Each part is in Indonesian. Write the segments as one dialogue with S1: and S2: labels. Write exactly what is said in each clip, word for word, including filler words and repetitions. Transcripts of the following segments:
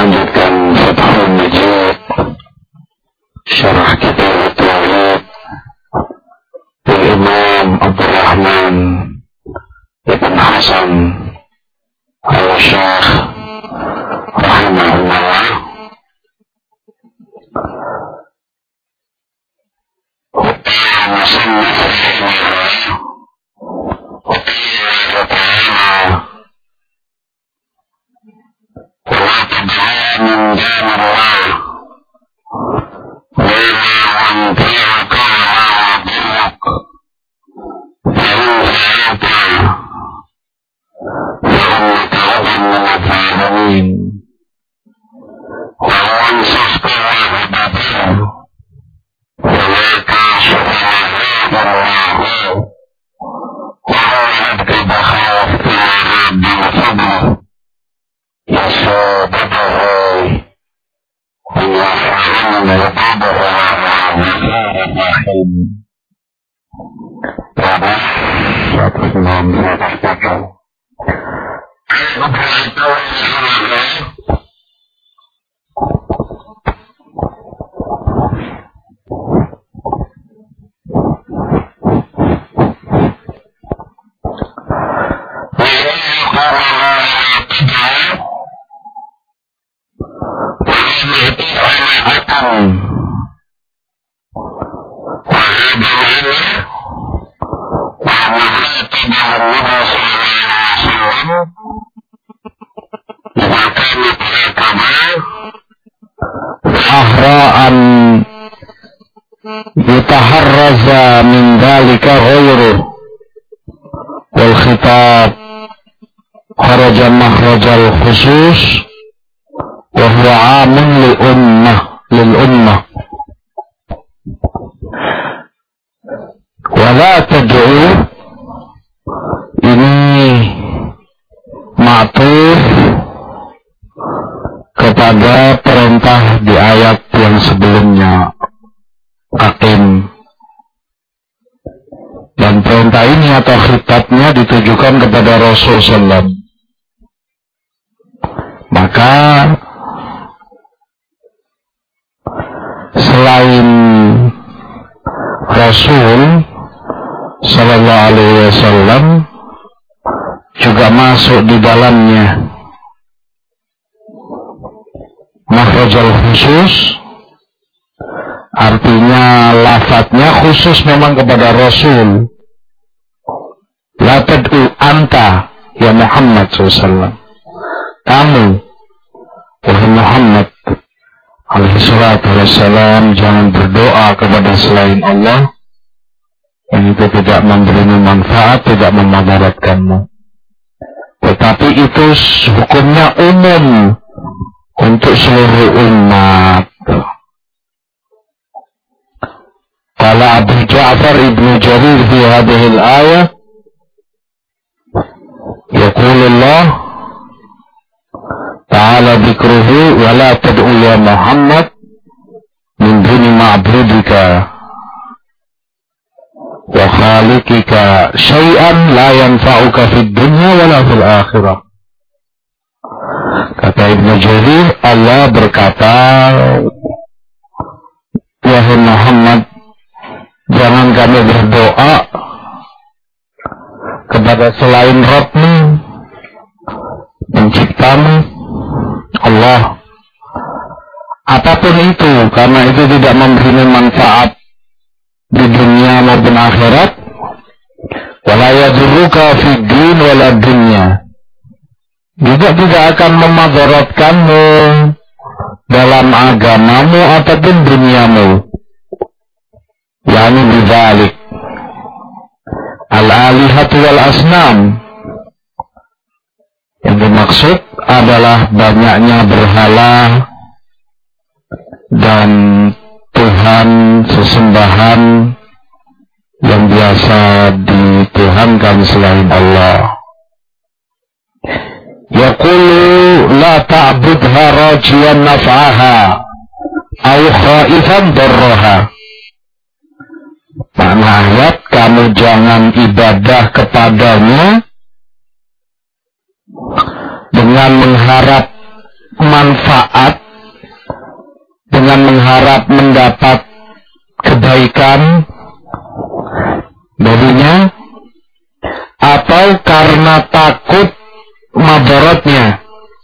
S1: melanjutkan Fathul Majid Syarah Kitab Tauhid dari Imam Abdul Rahman Ibn Hasan Al-Syekh rahimahullah. Uqiyah musannaf rahimahullah Uqiyah ta'ala wa tad'u min dunillah wa ma yanti'uka wa birrak fa in fa'alta فإنك أذن من الظالمين وهو انصفت الله بطير فلا كاشف العذاب الله وهو يبكي بخوف العذاب بفضله يصوبته أن يفعل عقابه وهو غفور رحيم. Terus satu enam seratus tujuh. Ahra'an yutaharraza min dhalika ghayruh wal khitab kharaja makhrajal khusus wa huwa 'amun lil ummah lil ummah wa la tad'u ini ma'tuf kepada perintah di ayat yang sebelumnya, Aqim. Dan perintah ini atau khitabnya ditujukan kepada Rasul sallallahu alaihi wasallam. Maka selain Rasul sallallahu alaihi wasallam juga masuk di dalamnya makhrajal khusus, artinya lafadznya khusus memang kepada Rasul. La tad'u anta ya Muhammad sallallahu alaihi wasallam, kamu wahai Muhammad alaihi salatu wassalam, jangan berdoa kepada selain Allah yang itu tidak memberimu manfaat, tidak memudaratkanmu. Tetapi itu hukumnya umum untuk seluruh umat. Qala Abu Ja'far Ibnu Jarir fi hadhihi al-ayah, yaqulu Allah ta'ala dzikruhu wa la tad'u ya Muhammad min duni ma'budika wa khaliqika syai'an la yanfa'uka fid dunya wa la fil akhirah. Kata Ibnu Jarir, Allah berkata, wahai Muhammad, jangan kamu berdoa kepada selain Rabb-Mu, penciptamu, Allah. Apapun itu, karena itu tidak memberi manfaat di dunia maupun akhirat. Wala yadurruka fid din wala dunya. Juga tidak akan memadaratkanmu dalam agamamu ataupun duniamu. Yani bidzalik al-alihatu wal asnam, yang dimaksud adalah banyaknya berhala dan Tuhan sesembahan yang biasa dituhankan selain Allah. Yaqulu la ta'budha rajiyan naf'aha aw khaifan darraha. Makna ayat, kamu jangan ibadah kepadanya dengan mengharap manfaat dengan mengharap mendapat kebaikan darinya, atau karena takut madaratnya,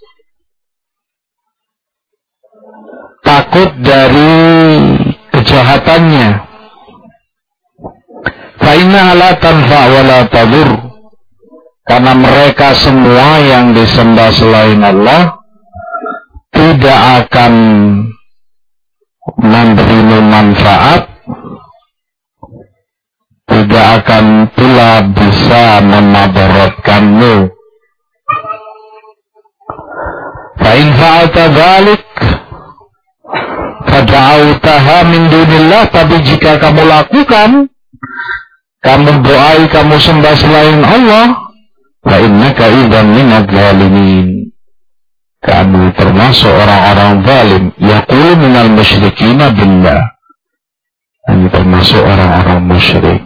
S1: takut dari kejahatannya. Fa inna la tanfa wa la tadur, karena mereka semua yang disembah selain Allah tidak akan memberimu manfaat, tidak akan pula bisa memadaratkanmu. Fa in fa'alta dzalik fad'autaha min dunillah, tapi jika kamu lakukan, kamu doai, kamu sembah selain Allah, fa innaka idzan minadz zalimin, kamu termasuk orang-orang zalim. Yaqulu minal musyrikina billah, kamu termasuk orang-orang musyrik.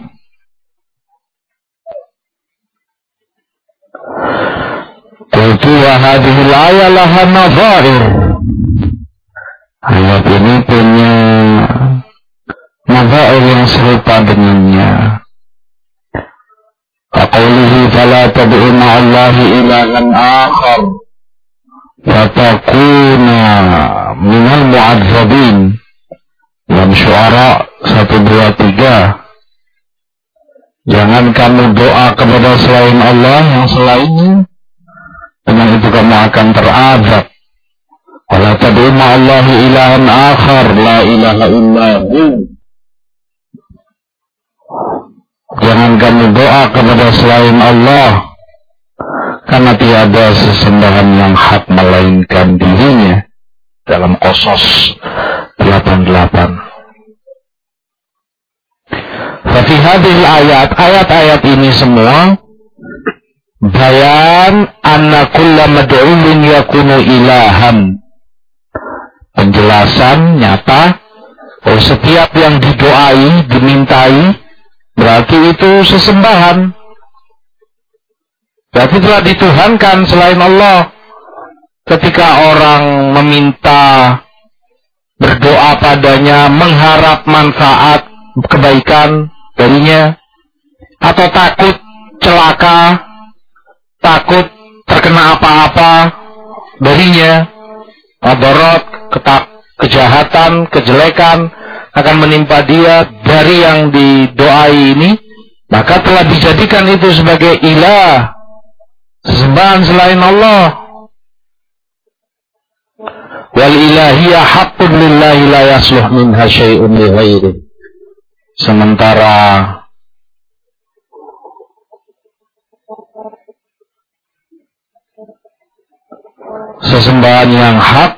S1: Qultu wa hadhihi al-ayah laha nadhair, ayat ini punya nadhair yang serupa dengannya. Qawlihi fala tad'u ma'allahi ilahan akhar fatakuna minal mu'adzabin, dalam Syu'ara satu dua tiga. Jangan kamu doa kepada selain Allah yang selainnya, dengan itu kamu akan terazab. Wala tad'u ma'allahi ilahan akhar la ilaha illahu, jangan kamu doa kepada selain Allah, karena tiada sesembahan yang hak melainkan dirinya, dalam Qasas delapan puluh delapan. Fafi hadhil ayat, ayat-ayat ini semua bayan anna kulla mad'uun yakunu ilahan, penjelasan nyata bahwa setiap yang didoai, dimintai, berarti itu sesembahan, berarti telah dituhankan selain Allah. Ketika orang meminta, berdoa padanya, mengharap manfaat, kebaikan darinya, atau takut celaka, takut terkena apa-apa darinya, madarat, kejahatan, kejelekan akan menimpa dia dari yang didoai ini, maka telah dijadikan itu sebagai ilah, sesembahan selain Allah. Wal ilahiyya haqqun lillahi la yasluh minha syai'un li ghairi. Sementara sesembahan yang hak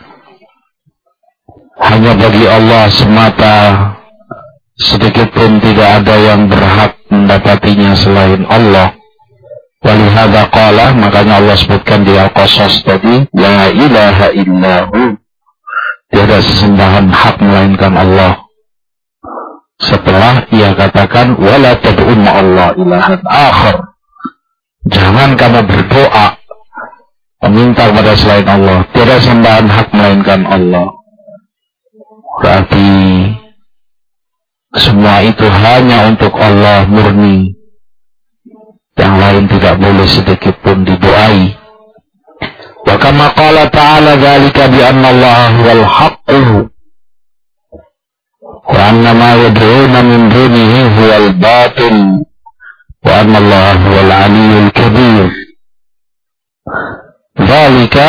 S1: hanya bagi Allah semata, sedikit pun tidak ada yang berhak mendapatinya selain Allah. Walihada qala, makanya Allah sebutkan di Al-Qasas tadi, la ilaha illahu, tiada sesembahan hak melainkan Allah. Setelah ia katakan wala tad'u ma'allah ilahan akhar, jangan kamu berdoa meminta kepada selain Allah, tiada sembahan hak melainkan Allah. Berarti semua itu hanya untuk Allah murni, yang lain tidak boleh sedikit pun didoai. Wa kama qala ta'ala dzalika bi anna Allah huwal haqqu wa anna ma yad'una min dunihi huwal batil wa anna Allah huwal aliyyul kabir. Dzalika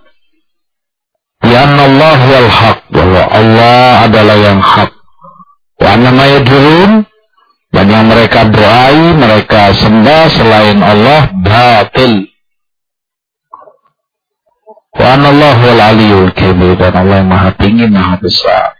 S1: bi anna Allah huwal haqq, bahwa Allah adalah yang hak. Wa anna ma yad'un, dan yang mereka doai, mereka sembah selain Allah, batil. Wa anna Allah huwal aliyyul kabir, dan Allah yang maha tinggi, maha besar.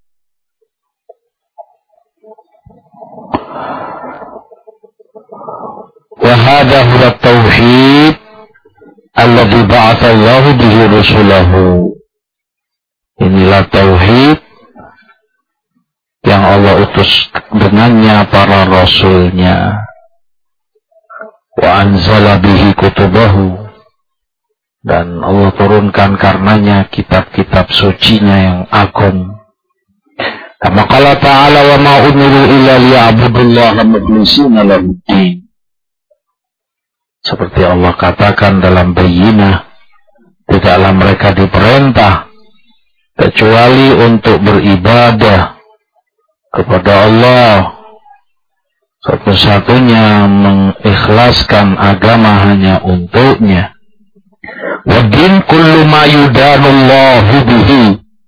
S1: Wa hadha huwa at-tauhid alladhi ba'atha Allah bihi rusulahu. Inilah tauhid yang Allah utus dengannya para rasulnya. Wa anzala bihi kutubahu, dan Allah turunkan karenanya kitab-kitab sucinya yang agung. Kama qala ta'ala wa ma umiru illa liya'budullaha mukhlishina lahuddin. Seperti Allah katakan dalam Bayyinah, tidaklah mereka diperintah kecuali untuk beribadah kepada Allah satu-satunya, mengikhlaskan agama hanya untuknya. Wadin kullu ma yudanullahu bihi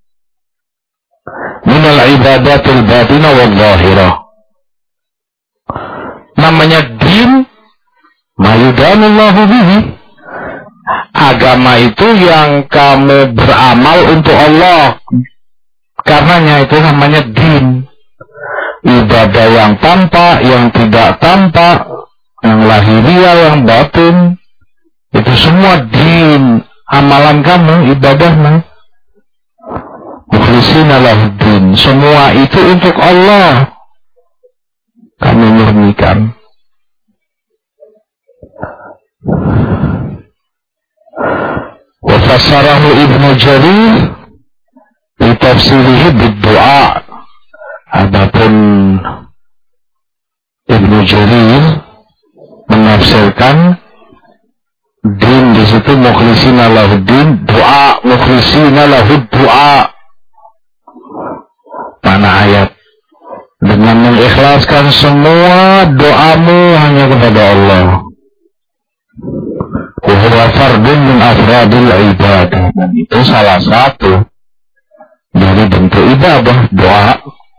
S1: minal ibadatil batinah wal zahirah. Namanya din ma yudanullahu bihi, agama itu yang kamu beramal untuk Allah, karenanya itu namanya din. Ibadah yang tampak, yang tidak tampak, yang lahiriah, yang batin, itu semua din. Amalan kamu, ibadahmu, mukhlishina lahuddin, semua itu untuk Allah kamu murnikan. Wa fassarahu Ibnu Jarir di tafsirihi bid-du'a. Adapun Ibnu Jarir menafsirkan din di situ mukhlishina lahuddin, doa mukhlishina lahud doa. Mana ayat? Dengan mengikhlaskan semua doamu hanya kepada Allah. Wa huwa fardun min afradil ibadah, dan itu salah satu dari bentuk ibadah, doa.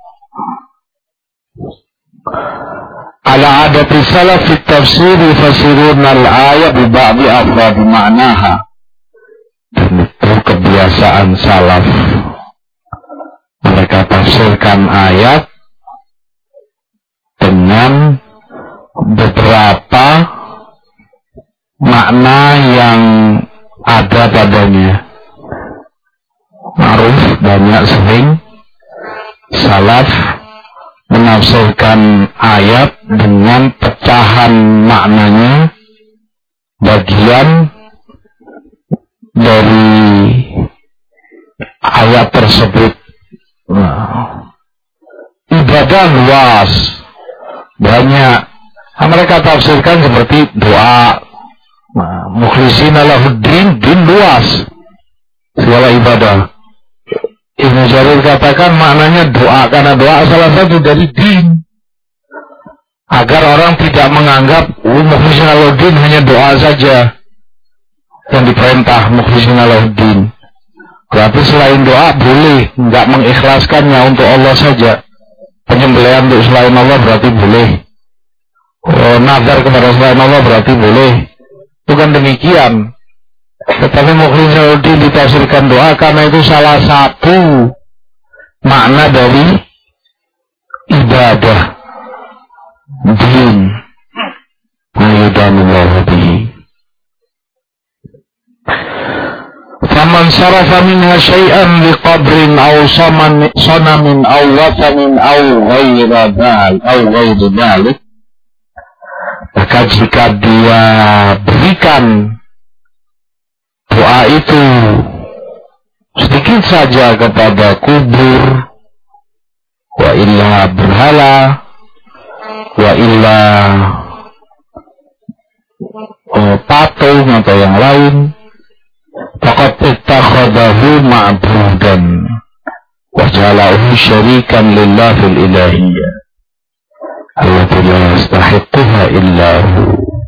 S1: Ala adati salaf fi tafsir yufasirun al-ayat bi ba'di afrad ma'naha. Dan itu kebiasaan salaf, mereka tafsirkan ayat dengan beberapa makna yang ada padanya. Ma'ruf, banyak sering salaf menafsirkan ayat dengan pecahan maknanya, bagian dari ayat tersebut. Nah, ibadah luas, banyak. Nah, mereka tafsirkan seperti doa. Nah, mukhlishina lahuddin, din luas, segala ibadah. Ibnu Jarir katakan maknanya doa, karena doa salah satu dari din, agar orang tidak menganggap oh, mukhlishina lahuddin hanya doa saja yang diperintah mukhlishina lahuddin. Berarti selain doa boleh, nggak mengikhlaskannya untuk Allah saja. Penyembelihan untuk selain Allah berarti boleh. Oh, nazar kepada selain Allah berarti boleh. Bukan demikian. Tetapi mukhlishina lahuddin ditafsirkan doa karena itu salah satu makna dari ibadah din. Ayyadamullahu bihi. Faman sarafa minha syai'an liqabrin aw sanamin aw wathanin aw ghaira dhalik aw ghairi dhalik, maka jika dia berikan doa itu sedikit saja kepada kubur, wa illa berhala, wa illa oh, patung atau yang lain, faqad ittakhadahu ma'budan wa ja'alahu syarikan lillah fil ilahiyyah allati la yastahiqquha illa hu.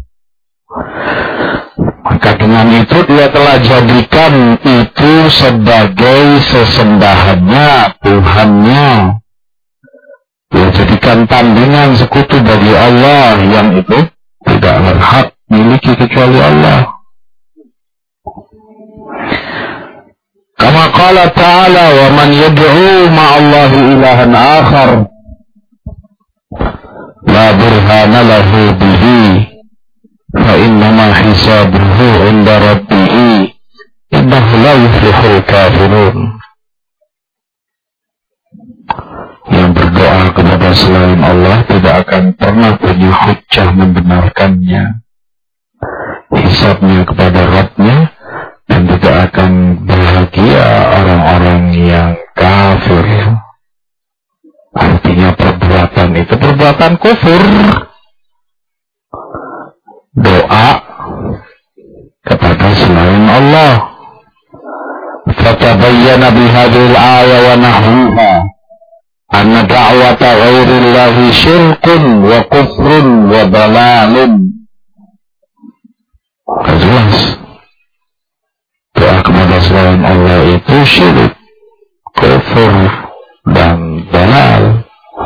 S1: Maka dengan itu dia telah jadikan itu sebagai sesembahannya, Tuhannya. Dia jadikan tandingan sekutu bagi Allah yang itu tidak berhak miliki kecuali Allah. Kama qala ta'ala wa man yad'u ma'allahi ilahan akhar la burhana lahu bihi fa innama hisabuhu 'inda rabbih innahu la yuflihul kafirun. Yang berdoa kepada selain Allah tidak akan pernah punya hujjah membenarkannya. Hisabnya kepada Rabb-nya, dikatakan kufur. Doa kepada selain Allah. Fatabayyana bihadhil aya wa nahwiha anna da'wata ghairillahi syirkun wa kufrun wa dalalun. Jelas doa kepada selain Allah itu syirik, kufur, dan dalal.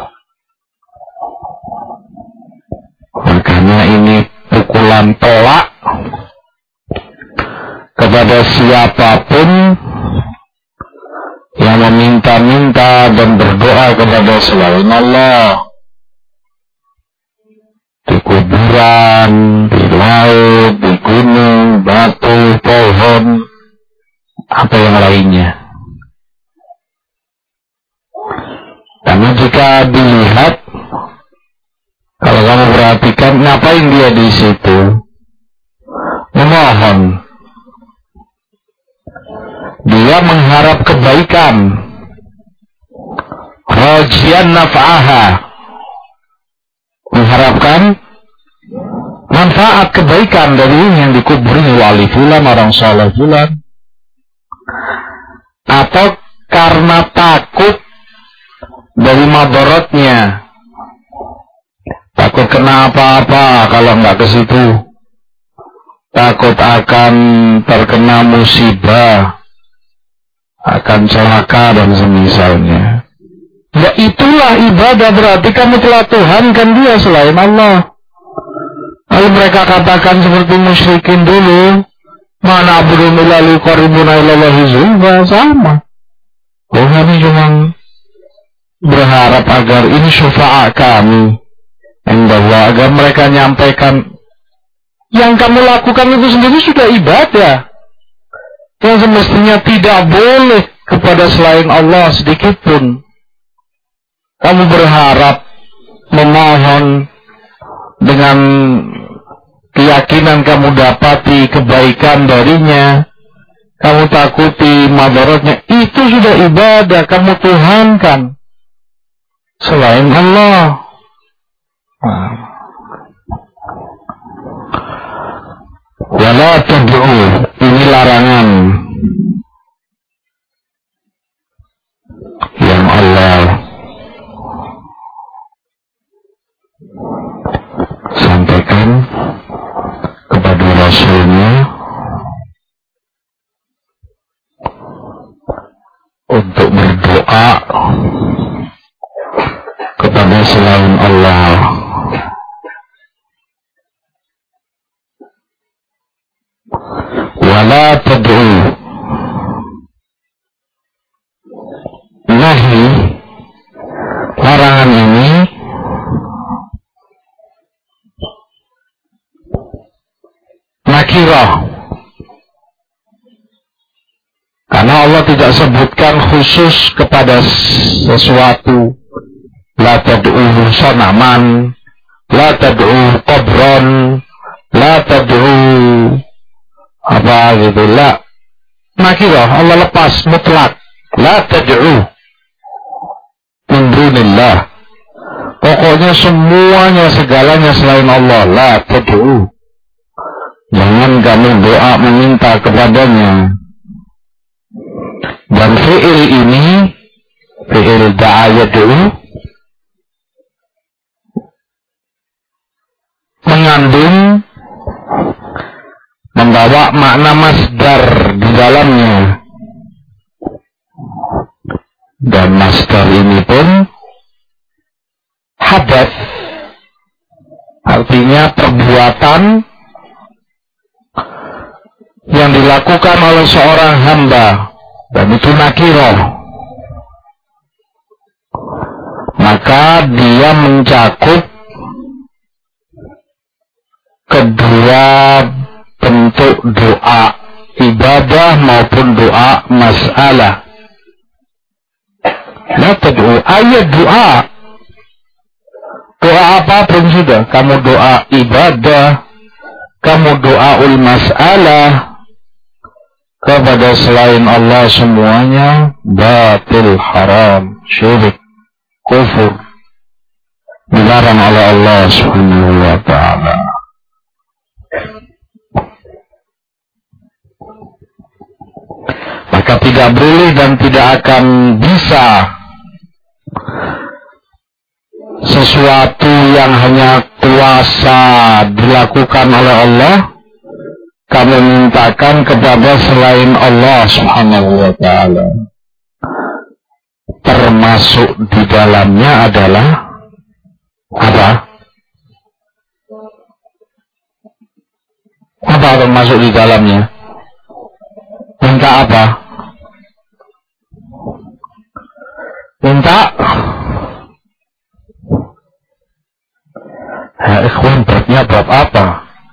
S1: Makanya ini pukulan telak kepada siapapun yang meminta-minta dan berdoa kepada selain Allah, di kuburan, di laut, di gunung, batu, pohon, atau yang lainnya. Karena jika dilihat, kalau kamu perhatikan, ngapain dia di situ? Memohon. Dia mengharap kebaikan. Rajian naf'aha. Mengharapkan manfaat kebaikan dari yang dikuburi wali fulan, orang soleh fulan. Atau karena takut dari madaratnya. Takut kena apa-apa kalau nggak ke situ. Takut akan terkena musibah, akan celaka dan semisalnya. Ya itulah ibadah, berarti kamu telah tuhankan dia selain Allah. Lalu mereka katakan seperti musyrikin dulu, mana abudu milali qaribuna ilallahi zulfa, sama. Oh, kami cuma berharap agar ini syafaat kami. Indallah, agar mereka nyampaikan yang kamu lakukan itu sendiri sudah ibadah, yang semestinya tidak boleh kepada selain Allah sedikit pun. Kamu berharap, memohon dengan keyakinan kamu dapati kebaikan darinya, kamu takuti madaratnya, itu sudah ibadah, kamu tuhankan selain Allah. Wala tad'u, ini larangan yang Allah sampaikan kepada Rasulnya untuk berdoa kepada selain Allah. Wala tad'u, nahi, larangan ini nakirah, karena Allah tidak sebutkan khusus kepada sesuatu. La tad'u sanaman, la tad'u qabran, la tad'u apa gitu, la nakirah, Allah lepas mutlak. La tad'u min dunillah, pokoknya semuanya segalanya selain Allah. La tad'u, jangan kamu doa meminta kepadanya. Dan fi'il ini, fi'il da'a yad'u, mengandung, membawa makna masdar di dalamnya. Dan masdar ini pun hadath, artinya perbuatan yang dilakukan oleh seorang hamba, dan itu nakirah. Maka dia mencakup kedua bentuk doa, ibadah maupun doa mas'alah. La tad'u, ayat doa, doa apapun sudah, kamu doa ibadah, kamu doaul mas'alah kepada selain Allah, semuanya batil, haram, syirik, kufur. dilarang oleh Allah Subhanahu wa ta'ala. Maka tidak boleh dan tidak akan bisa sesuatu yang hanya kuasa dilakukan oleh Allah kamu mintakan kepada selain Allah Subhanahu wa ta'ala. Termasuk di dalamnya adalah apa? Apa termasuk di dalamnya? Minta apa? Minta ya ikhwan, babnya bab apa?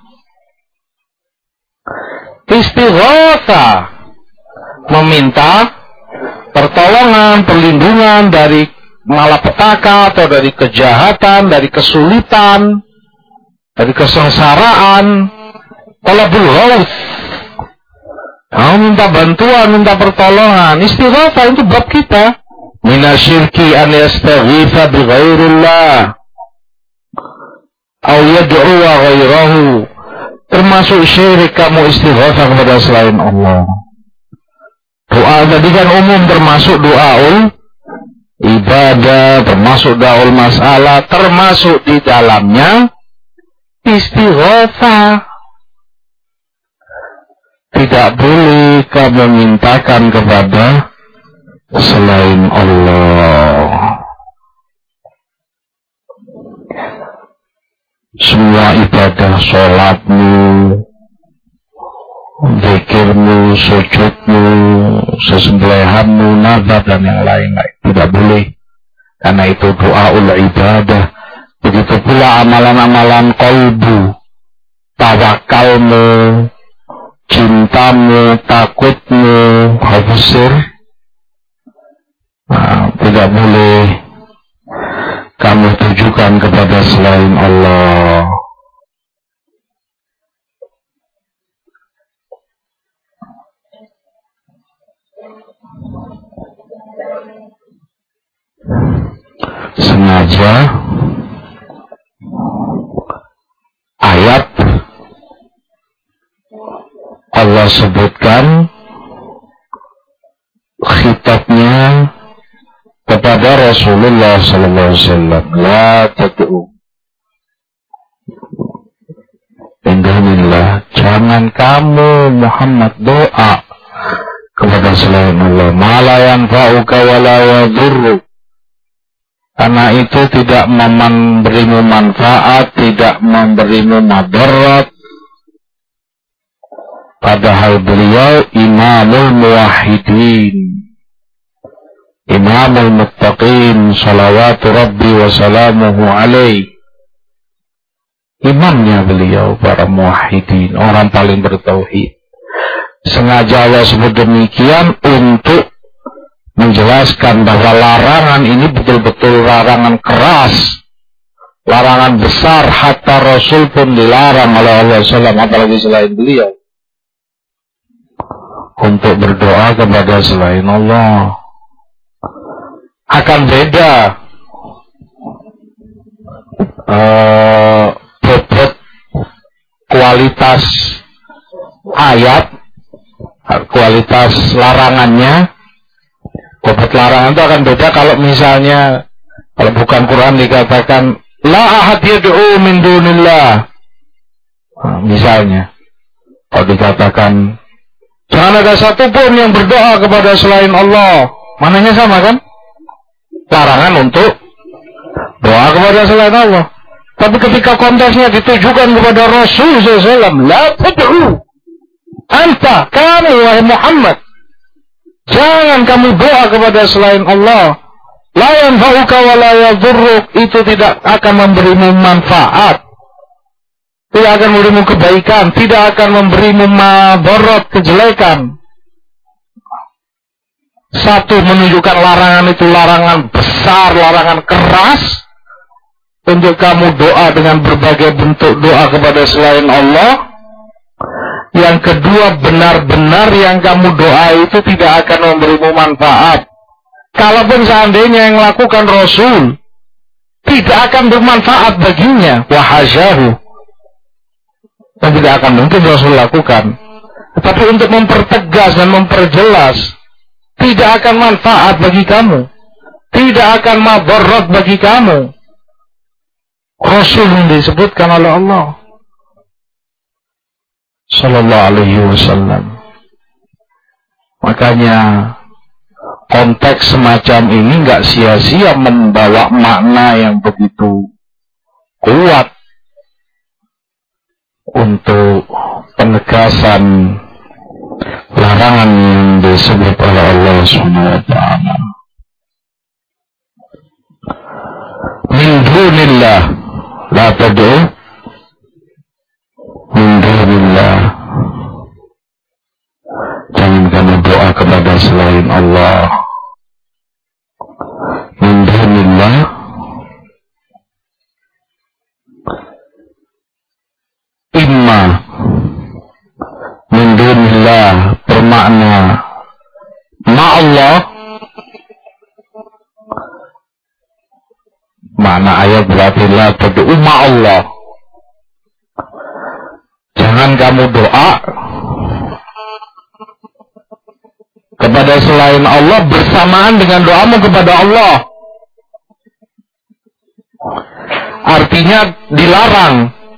S1: Istighatha, meminta pertolongan, perlindungan dari malapetaka atau dari kejahatan, dari kesulitan, dari kesengsaraan. Talabul ghaus, kamu minta bantuan, minta pertolongan. Istighatha itu bab kita. Minasyirki an yastaghitha bi ghairillah aw yad'u ghairahu. Termasuk syirik kamu istighatsah kepada selain Allah. Doa tadi kan umum, termasuk doaul ibadah, termasuk doaul masalah, termasuk di dalamnya istighatsah. Tidak boleh kamu mintakan kepada selain Allah. Semua ibadah, sholatmu, zikirmu, sujudmu, sesembelihanmu, nazar dan yang lain-lain tidak boleh, karena itu doaul ibadah. Begitu pula amalan-amalan qalbu, tawakalmu, cintamu, takutmu, khawfusir, nah, tidak boleh kamu tujukan kepada selain Allah. Sengaja ayat Allah sebutkan khitabnya kepada Rasulullah sallallahu alaihi wasallam, la tad'u min dunillah, jangan kamu Muhammad doa kepada selain Allah, ma la yanfa'uka wa la yadurruk, karena itu tidak memberimu manfaat, tidak memberimu madarat. Padahal beliau imamul muwahhidin, imamul muttaqin, salawatu rabbi wa salamuhu alaih. Imamnya beliau para muwahhidin, orang paling bertauhid. Sengaja Allah sebut demikian untuk menjelaskan bahwa larangan ini betul-betul larangan keras, larangan besar, hatta Rasul pun dilarang oleh Allah sallallahu alaihi wasallam, apalagi selain beliau, untuk berdoa kepada selain Allah. Akan beda uh, bobot kualitas ayat, kualitas larangannya. Bobot larangan itu akan beda kalau misalnya, kalau bukan Quran dikatakan la ahad yad'u min dunillah, nah, misalnya kalau dikatakan jangan ada satupun yang berdoa kepada selain Allah, mananya sama kan? Larangan untuk doa kepada selain Allah. Tapi ketika konteksnya ditujukan kepada Rasul sallallahu alaihi wasallam, la tad'u anta, kamu wahai Muhammad, jangan kamu doa kepada selain Allah. La yanfa'uka wa la yadurruk, itu tidak akan memberimu manfaat, tidak akan memberimu kebaikan, tidak akan memberimu madarat, kejelekan. Satu, menunjukkan larangan itu larangan besar, larangan keras untuk kamu doa dengan berbagai bentuk doa kepada selain Allah. Yang kedua, benar-benar yang kamu doa itu tidak akan memberimu manfaat. Kalaupun seandainya yang melakukan Rasul, tidak akan bermanfaat baginya. Wahasyahu. Dan tidak akan mungkin Rasul lakukan. Tetapi untuk mempertegas dan memperjelas, tidak akan manfaat bagi kamu, tidak akan madarat bagi kamu. Rasul yang disebutkan oleh Allah Sallallahu Alaihi Wasallam. Makanya konteks semacam ini nggak sia-sia membawa makna yang begitu kuat untuk penegasan larangan yang disebut oleh Allah Subhanahu wa taala. Min dunillah la tad'u min dunillah. Jangan kamu doa kepada selain Allah. Min dunillah imma min dunillah bermakna ma'allah. Makna ayat berarti la tad'u ma'allah. Jangan kamu doa kepada selain Allah bersamaan dengan doamu kepada Allah. Artinya dilarang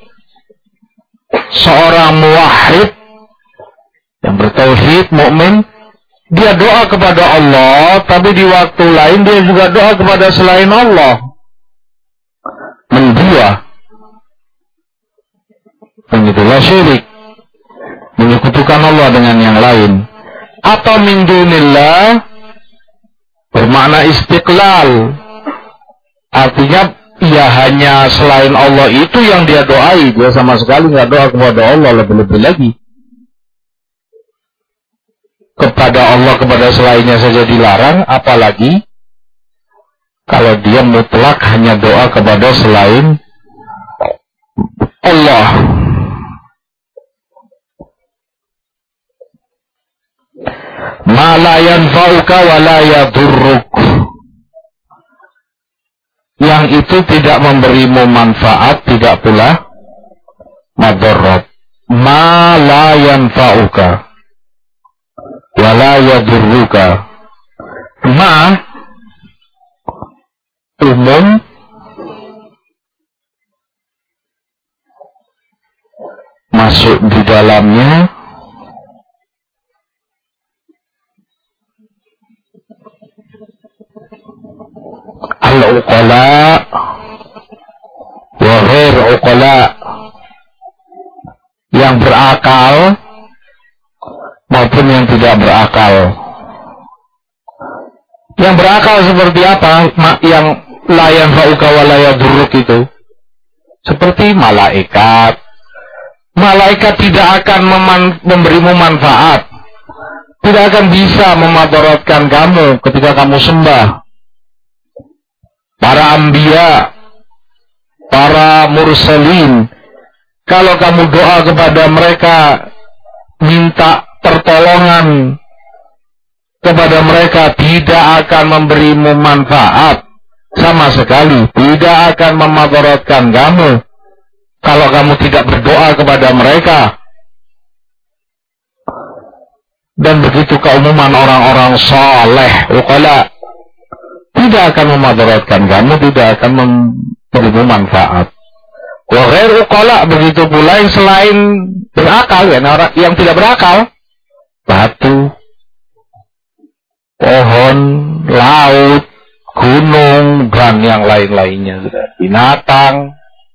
S1: seorang muwahhid yang bertauhid, mukmin, dia doa kepada Allah, tapi di waktu lain dia juga doa kepada selain Allah. Mendua. Dan itulah syirik. Menyekutukan Allah dengan yang lain. Atau min dunillah bermakna istiqlal. Artinya ya hanya selain Allah itu yang dia doai. Dia sama sekali nggak doa kepada Allah, lebih-lebih lagi kepada Allah, kepada selainnya saja dilarang, apalagi kalau dia mutlak hanya doa kepada selain Allah. Ma la yanfa'uka wa la yadurruk. Yang itu tidak memberimu manfaat, tidak pula madarat. Ma la yanfa'uka wa la yadurruka. Ma umum, masuk di dalamnya al-uqala wa ghair uqala, yang berakal maupun yang tidak berakal. Yang berakal seperti apa? Yang la yanfa'uka wa la yadurruk itu seperti malaikat. Malaikat tidak akan meman- memberimu manfaat, tidak akan bisa memadaratkan kamu ketika kamu sembah. Para anbiya, para mursalin, kalau kamu doa kepada mereka, minta pertolongan kepada mereka, tidak akan memberimu manfaat sama sekali, tidak akan memadaratkan kamu kalau kamu tidak berdoa kepada mereka. Dan begitu keumuman orang-orang saleh, uqala, tidak akan memadaratkan kamu, tidak akan memberimu manfaat. Wa ghair uqala, begitu pula yang selain berakal, ya, yang tidak berakal, batu, pohon, laut, gunung, dan yang lain-lainnya, binatang.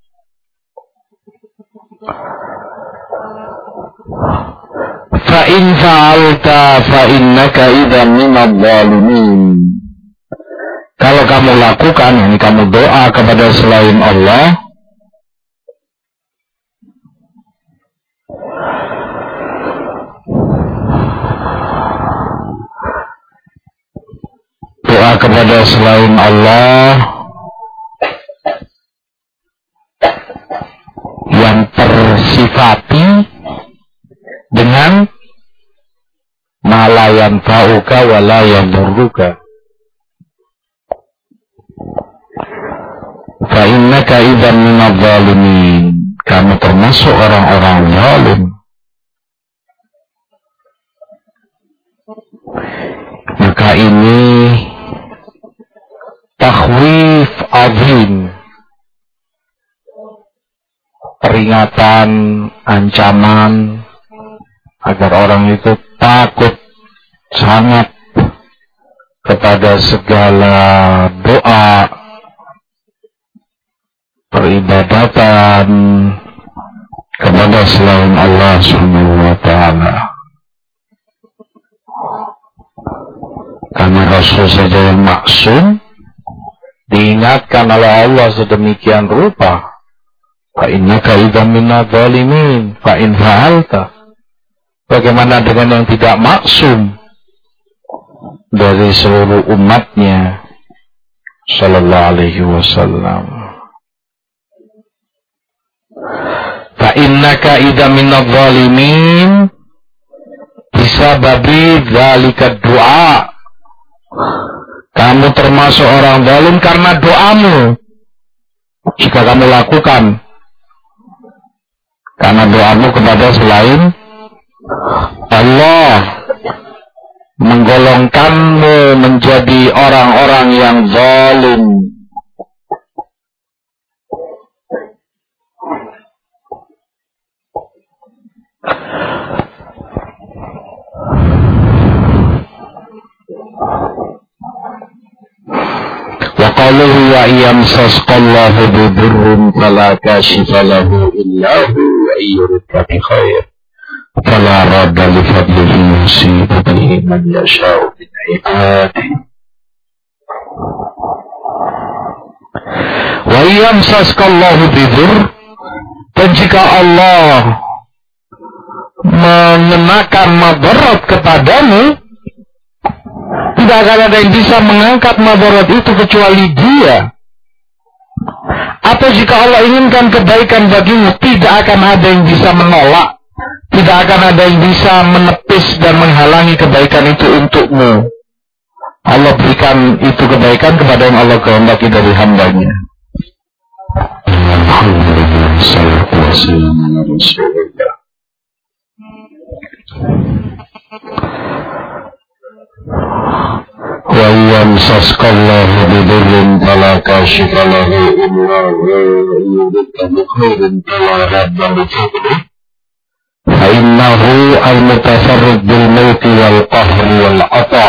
S1: Fa in fa'alta fa innaka idzan minadh dhalimin. Kalau kamu lakukan, ini kamu doa kepada selain Allah, doa kepada selain Allah yang tersifati dengan ma la yanfa'uka wa la yadurruka. fa innaka idzan minadh dhalimin, kamu termasuk orang-orang zalim. Maka ini takhwif azim, peringatan, ancaman agar orang itu takut sangat kepada segala doa, peribadatan kepada selain Allah Subhanahu wa taala. Karena Rasul saja yang maksum diingatkan oleh Allah sedemikian rupa, fa innaka idzan minadh dhalimin fa in fa'alta. Bagaimana dengan yang tidak maksum dari seluruh umatnya sallallahu alaihi wasallam? Fa innaka idzan minadh dhalimin bisababi dzalika du'a, kamu termasuk orang zalim karena doamu jika kamu lakukan, karena doamu kepada selain Allah menggolongkanmu menjadi orang-orang yang zalim. Wa qaluhu wa yamsasqallahu bidurrin fala kashifa lahu illa hu wa yuridka bi khair fala radda li fadlihi yusibu bihi man yasha'u min ibadihi. Wa yamsasqallahu bidur, dan jika Allah mengenakan madarat kepadamu, tidak akan ada yang bisa mengangkat madarat itu kecuali Dia. Atau jika Allah inginkan kebaikan bagimu, tidak akan ada yang bisa menolak, tidak akan ada yang bisa menepis dan menghalangi kebaikan itu untukmu. Allah berikan itu kebaikan kepada yang Allah kehendaki dari hamba-Nya. Alhamdulillah, salatu wassalamu ala Rasulillah. Wa yamsasqallahu bidurrin fala kashifa lahu illa hu wa yuridka bi khairin fala radda li fadlihi fa innahu al-mutafarrid bil mauti wal qahri wal 'ata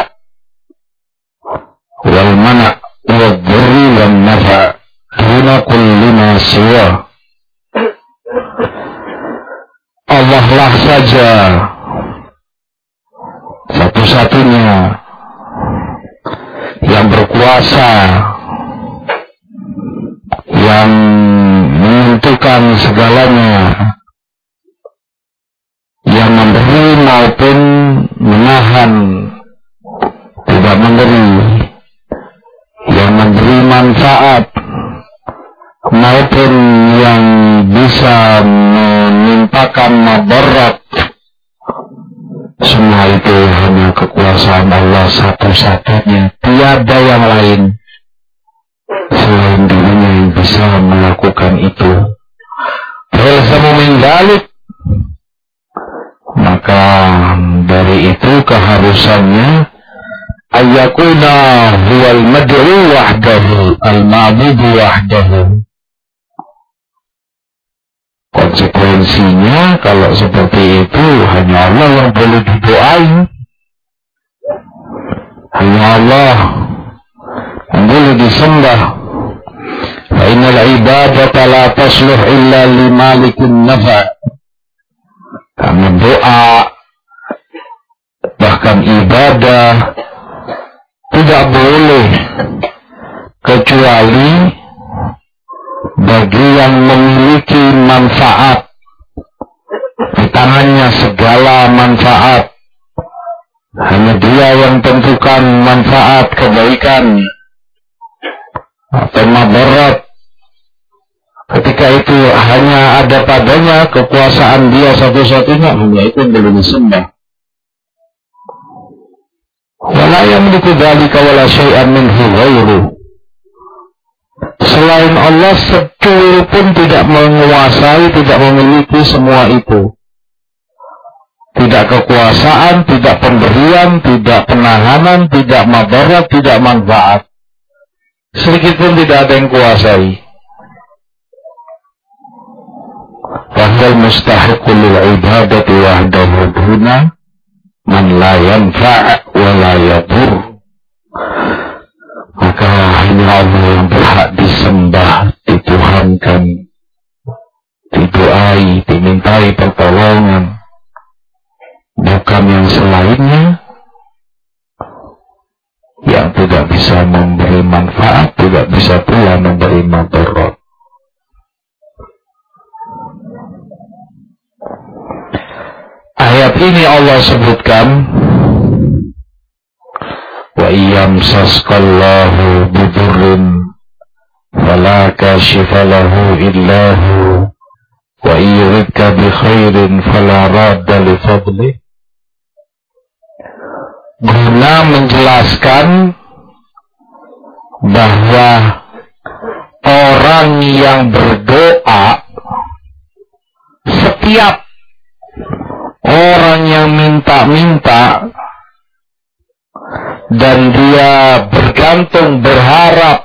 S1: wal mana' wal dhurri wan nafa' duna kulli ma siwa. Allah lah saja satu-satunya yang berkuasa, yang menentukan segalanya, yang memberi maupun menahan, tidak memberi, yang memberi manfaat maupun yang bisa menimpakan madarat. Semua itu hanya kekuasaan Allah satu-satunya, tiada yang lain selain dirinya yang bisa melakukan itu. Falsamu min dzalik, maka dari itu keharusannya ayyakuna huwal mad'u wahdahu al-ma'budu wahdahu. Konsekuensinya kalau seperti itu hanya Allah yang boleh didoai, hanya Allah yang boleh disembah. Fa innal ibadata la tasluh illa li malikin nafa'. Karena doa, bahkan ibadah, tidak boleh kecuali bagi yang memiliki manfaat, di tangannya segala manfaat. Hanya Dia yang tentukan manfaat, kebaikan atau madarat. Ketika itu hanya ada padanya kekuasaan Dia satu-satunya, hanya itu yang boleh disembah. Wala yamliku dzalika wala syai'an minhu ghairuh. Selain selain Allah secuil pun tidak menguasai, tidak memiliki semua itu. Tidak kekuasaan, tidak pemberian, tidak penahanan, tidak madarat, tidak manfaat. Sedikit pun tidak ada yang kuasai. Wahal mustahiqul lil ibadati wahdahu duna man la yanfa' wa la yadur. Maka hanya Allah yang berhak disembah, dituhankan, didoai, dimintai pertolongan, bukan yang selainnya yang tidak bisa memberi manfaat, tidak bisa pula memberi madarat. Ayat ini Allah sebutkan, wa iyamsaskallahu bidurrin fala kashifa lahu illahu wa iyuridka bi khairin fala radda li fadlih. Guna menjelaskan bahwa orang yang berdoa, setiap orang yang minta-minta dan dia bergantung, berharap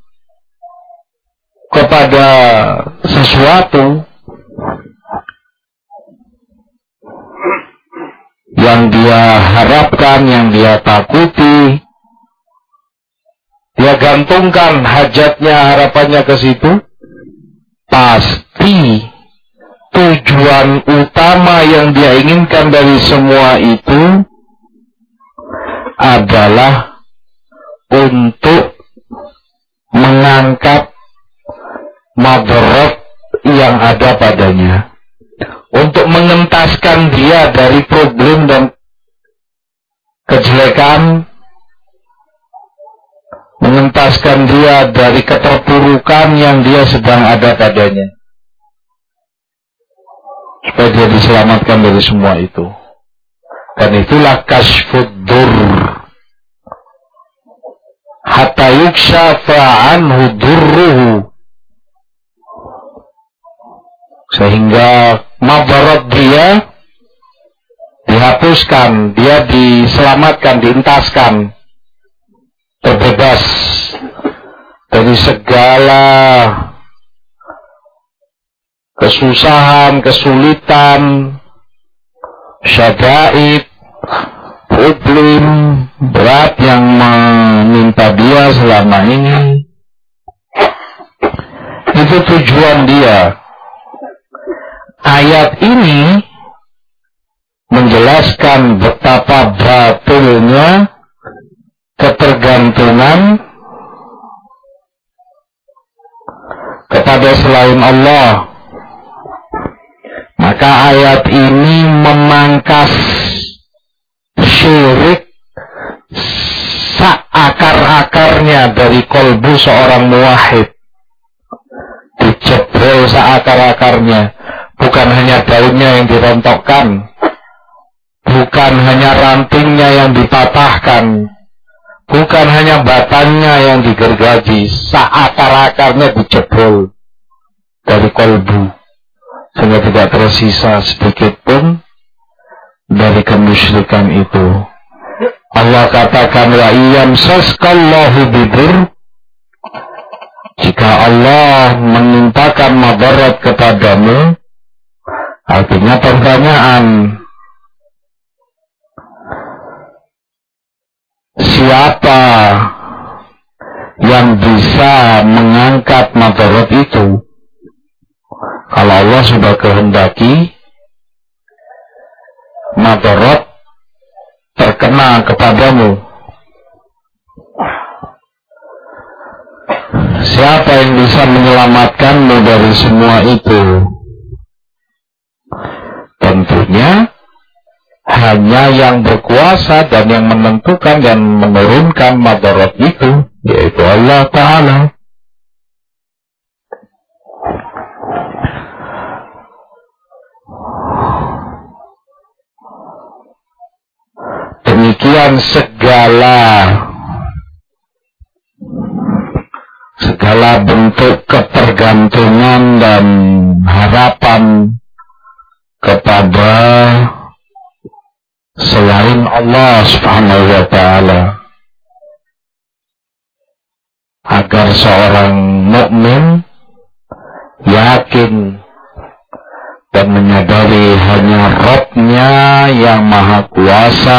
S1: kepada sesuatu yang dia harapkan, yang dia takuti, dia gantungkan hajatnya, harapannya ke situ, pasti tujuan utama yang dia inginkan dari semua itu adalah untuk mengangkat madarat yang ada padanya, untuk mengentaskan dia dari problem dan kejelekan, mengentaskan dia dari keterpurukan yang dia sedang ada padanya, supaya dia diselamatkan dari semua itu. Dan itulah kashfud dur, hatta yukshafa anhu durruhu, sehingga madarat dia dihapuskan, dia diselamatkan, dientaskan, terbebas dari segala kesusahan, kesulitan, syadaid, problem berat yang meminta dia selama ini. Itu tujuan dia. Ayat ini menjelaskan betapa batilnya ketergantungan kepada selain Allah. Maka ayat ini memangkas syirik seakar-akarnya dari kolbu seorang muwahhid. Dijebrol seakar-akarnya. Bukan hanya daunnya yang dirontokkan, bukan hanya rantingnya yang dipatahkan, bukan hanya batangnya yang digergaji, seakar-akarnya dijebrol dari kolbu, sehingga tidak tersisa sedikit pun dari kemusyrikan itu. Allah katakan, wa iyamsaskallahu bidur, jika Allah menimpakan madarat kepadamu, artinya pertanyaan, siapa yang bisa mengangkat madarat itu? Kalau Allah sudah kehendaki madarat terkena kepadamu, siapa yang bisa menyelamatkanmu dari semua itu? Tentunya hanya yang berkuasa dan yang menentukan dan menurunkan madarat itu, yaitu Allah Ta'ala. Demikian segala segala bentuk ketergantungan dan harapan kepada selain Allah Subhanahu wa Ta'ala, agar seorang mukmin yakin dan menyadari hanya Rabb-Nya yang Maha Kuasa,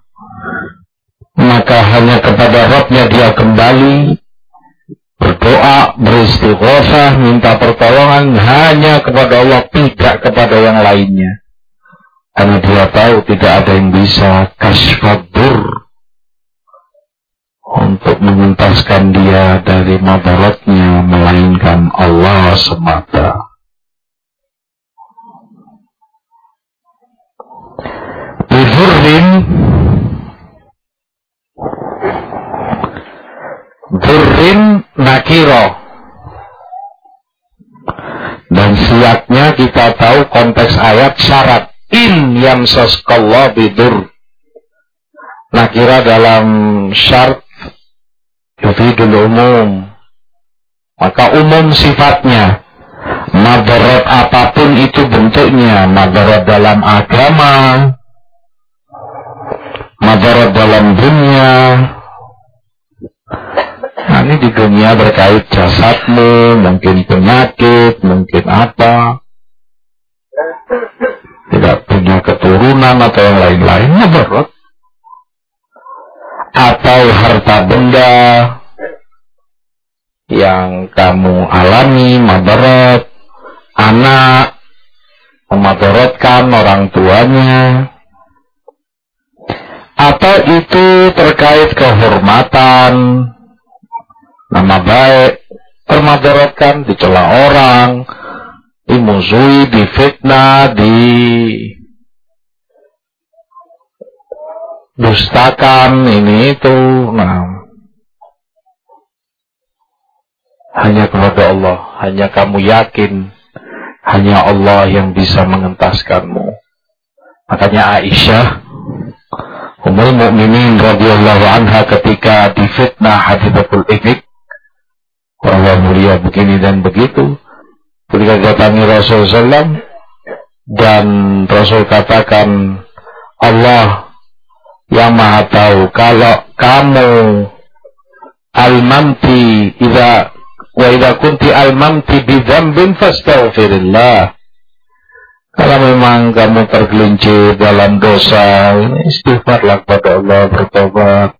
S1: maka hanya kepada Rabb-Nya dia kembali, berdoa, beristighosah, minta pertolongan hanya kepada Allah, tidak kepada yang lainnya. Karena dia tahu tidak ada yang bisa kasfadur untuk mengentaskan dia dari madaratnya, melainkan Allah semata. Bidurrin, durrin nakiro, dan siapnya kita tahu konteks ayat syarat. In yamsaskallah bidur, nakira dalam syarat yufidul umum, maka umum sifatnya. Madarat apapun itu bentuknya, madarat dalam agama, madarat dalam dunia. Nah, ini di dunia berkait jasadmu, mungkin penyakit, mungkin apa, tidak punya keturunan atau yang lain-lain, madarat. Atau harta benda yang kamu alami, madarat. Anak memadaratkan orang tuanya, atau itu terkait kehormatan, nama baik, termadaratkan, dicela orang, dimusuhi, difitnah, didustakan, ini itu. Nah, hanya kepada Allah, hanya kamu yakin hanya Allah yang bisa mengentaskanmu. Makanya Aisyah Ummul Mukminin radhiyallahu anha ketika difitnah Hadithatul Ifk, orang mulia begini dan begitu, ketika datangi Rasul sallallahu alaihi wasallam dan Rasul katakan, Allah yang Maha tahu kalau kamu al-mamti idza wa idza kunti al-mamti bi dzambin fastaghfirillah. Kalau memang kamu tergelincir dalam dosa, istighfarlah kepada Allah, bertobat.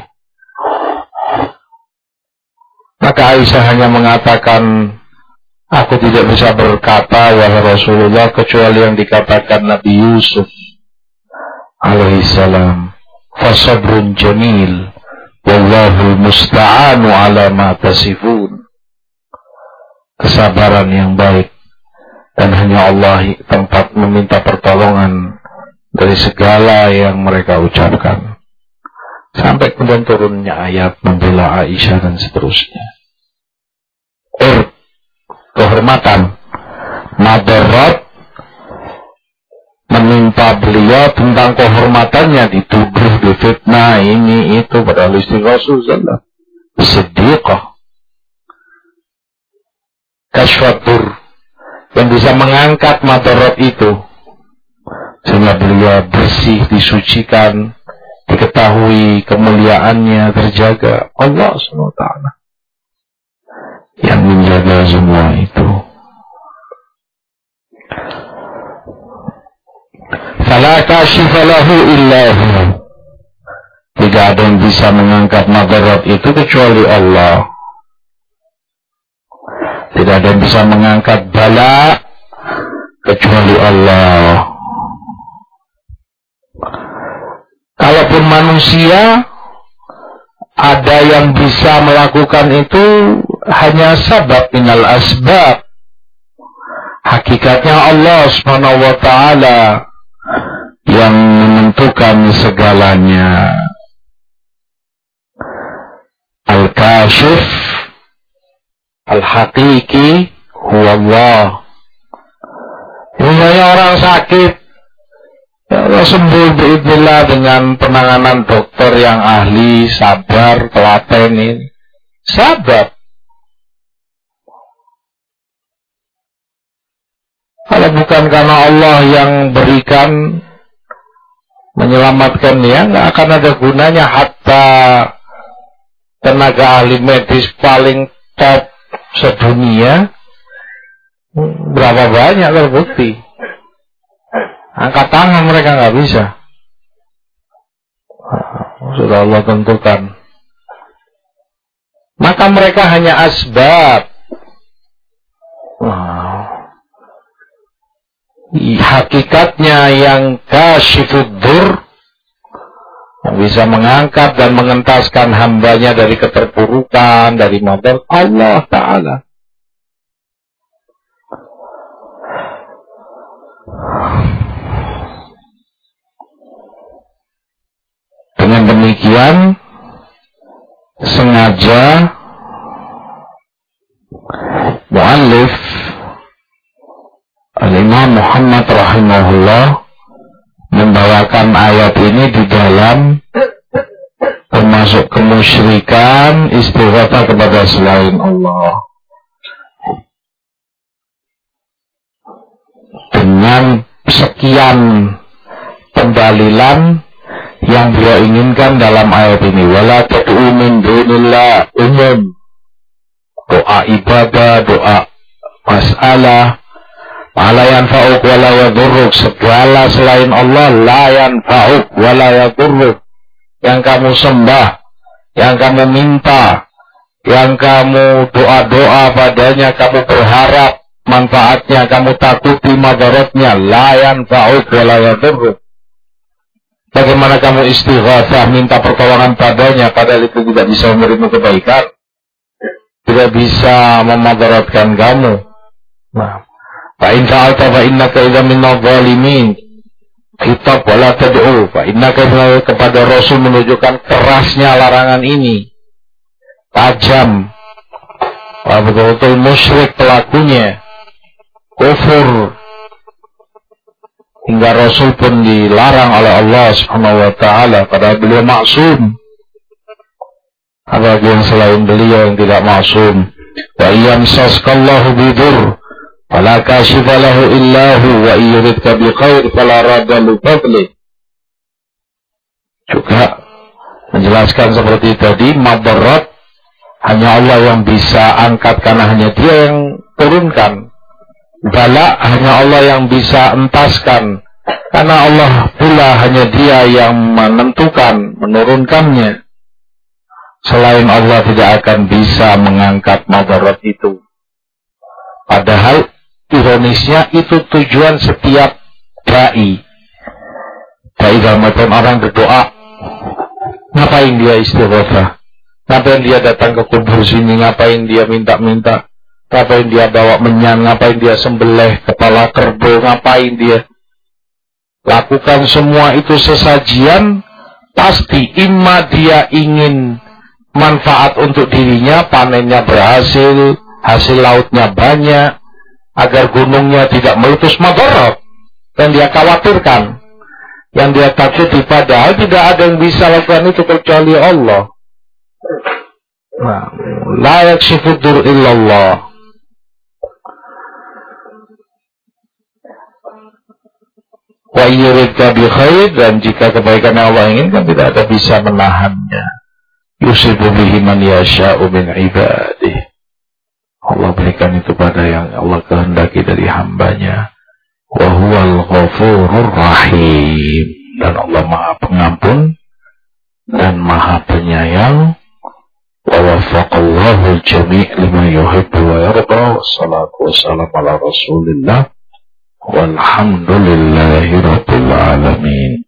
S1: Maka Aisyah hanya mengatakan, aku tidak bisa berkata wahai Rasulullah kecuali yang dikatakan Nabi Yusuf alaihissalam, fasabrun jamil wallahul musta'anu ala ma tasifun. Kesabaran yang baik, dan hanya Allah tempat meminta pertolongan dari segala yang mereka ucapkan. Sampai kemudian turunnya ayat membela Aisyah dan seterusnya. Er, kehormatan, madarat menimpa beliau tentang kehormatannya, dituduh, difitnah, ini itu, padahal istri Rasulullah Siddiqah, kasfatur, yang bisa mengangkat madarat itu sehingga beliau bersih, disucikan, diketahui kemuliaannya terjaga. Allah subhanahu wa taala yang menjaga semua itu. Fala kashifa lahu illa hu, tidak ada yang bisa mengangkat madarat itu kecuali Allah. Tidak ada yang bisa mengangkat bala kecuali Allah. Kalaupun manusia ada yang bisa melakukan itu, hanya sabab minal asbab. Hakikatnya Allah subhanahu wa ta'ala yang menentukan segalanya. Al-Kashif Al-Haqiqi huwa Allah. Misalnya orang sakit, ya Allah sembuh biidznillah dengan penanganan dokter yang ahli, sabar, telaten ini. Sabab. Kalau bukan karena Allah yang berikan, menyelamatkan dia, nggak akan ada gunanya. Hatta tenaga ahli medis paling top sedunia, berapa banyak terbukti, angkat tangan mereka nggak bisa. Sudah Allah tentukan. Maka mereka hanya asbab. Wow. Hakikatnya yang kasyifudur, yang bisa mengangkat dan mengentaskan hambanya dari keterpurukan, dari madat Allah Ta'ala. Dengan demikian, sengaja muallif Al-Imam Muhammad rahimahullah membawakan ayat ini di dalam termasuk kemusyrikan istighatsah kepada selain Allah, dengan sekian pendalilan yang beliau inginkan dalam ayat ini. Wala tad'u min dunillah, umum doa ibadah, doa masalah, la yanfa'uk wa la yadurruk, segala selain Allah la yanfa'uk wa la yadurruk, yang kamu sembah, yang kamu minta, yang kamu doa-doa padanya, kamu berharap manfaatnya, kamu takuti madaratnya, la yanfa'uk wa la yadurruk. Bagaimana kamu istighatsah, minta pertolongan padanya, padahal itu tidak bisa memberimu kebaikan, tidak bisa memadaratkan kamu. Nah, fa in fa'alta fa innaka idza minadh dhalimin. Kitab wala tad'u fa innaka, kepada Rasul menunjukkan kerasnya larangan ini, tajam, betul-betul musyrik pelakunya, kufur, hingga Rasul pun dilarang oleh Allah Subhanahu wa Ta'ala, padahal beliau maksum. Apalagi yang selain beliau yang tidak maksum. Wa yamsaskallahu bidur fala kashifa lahu illahu wa yuridka bi khair fala radda li fadli. Juga menjelaskan seperti tadi, madarat hanya Allah yang bisa angkat karena hanya Dia yang turunkan. Bala hanya Allah yang bisa entaskan, karena Allah pula hanya Dia yang menentukan, menurunkannya. Selain Allah tidak akan bisa mengangkat madarat itu. Padahal ironisnya itu tujuan setiap dai. Dai dalam artian orang berdoa, ngapain dia istighatsah? Ngapain dia datang ke kubur sini? Ngapain dia minta-minta? Ngapain dia bawa menyan, ngapain dia sembelih kepala kerbau, ngapain dia lakukan semua itu sesajian? Pasti imma dia ingin manfaat untuk dirinya, panennya berhasil, hasil lautnya banyak, agar gunungnya tidak meletus madarat, dan dia khawatirkan, yang dia takuti, padahal tidak ada yang bisa lakukan itu kecuali Allah. Nah, la yakshifudur illallah. Wa yuridka bi khair, dan jika kebaikan yang Allah inginkan tidak ada bisa menahannya. Yusibu bihi man yasha'u min ibadih. Allah berikan itu pada yang Allah kehendaki dari hambanya. Wa huwal ghafurur rahim, dan Allah Maha Pengampun dan Maha Penyayang. Wa waffaqallahu al-jami' lima yuhibbu wa yarda. Wassalatu wassalamu ala Rasulillah. Walhamdulillahi rabbil alamin.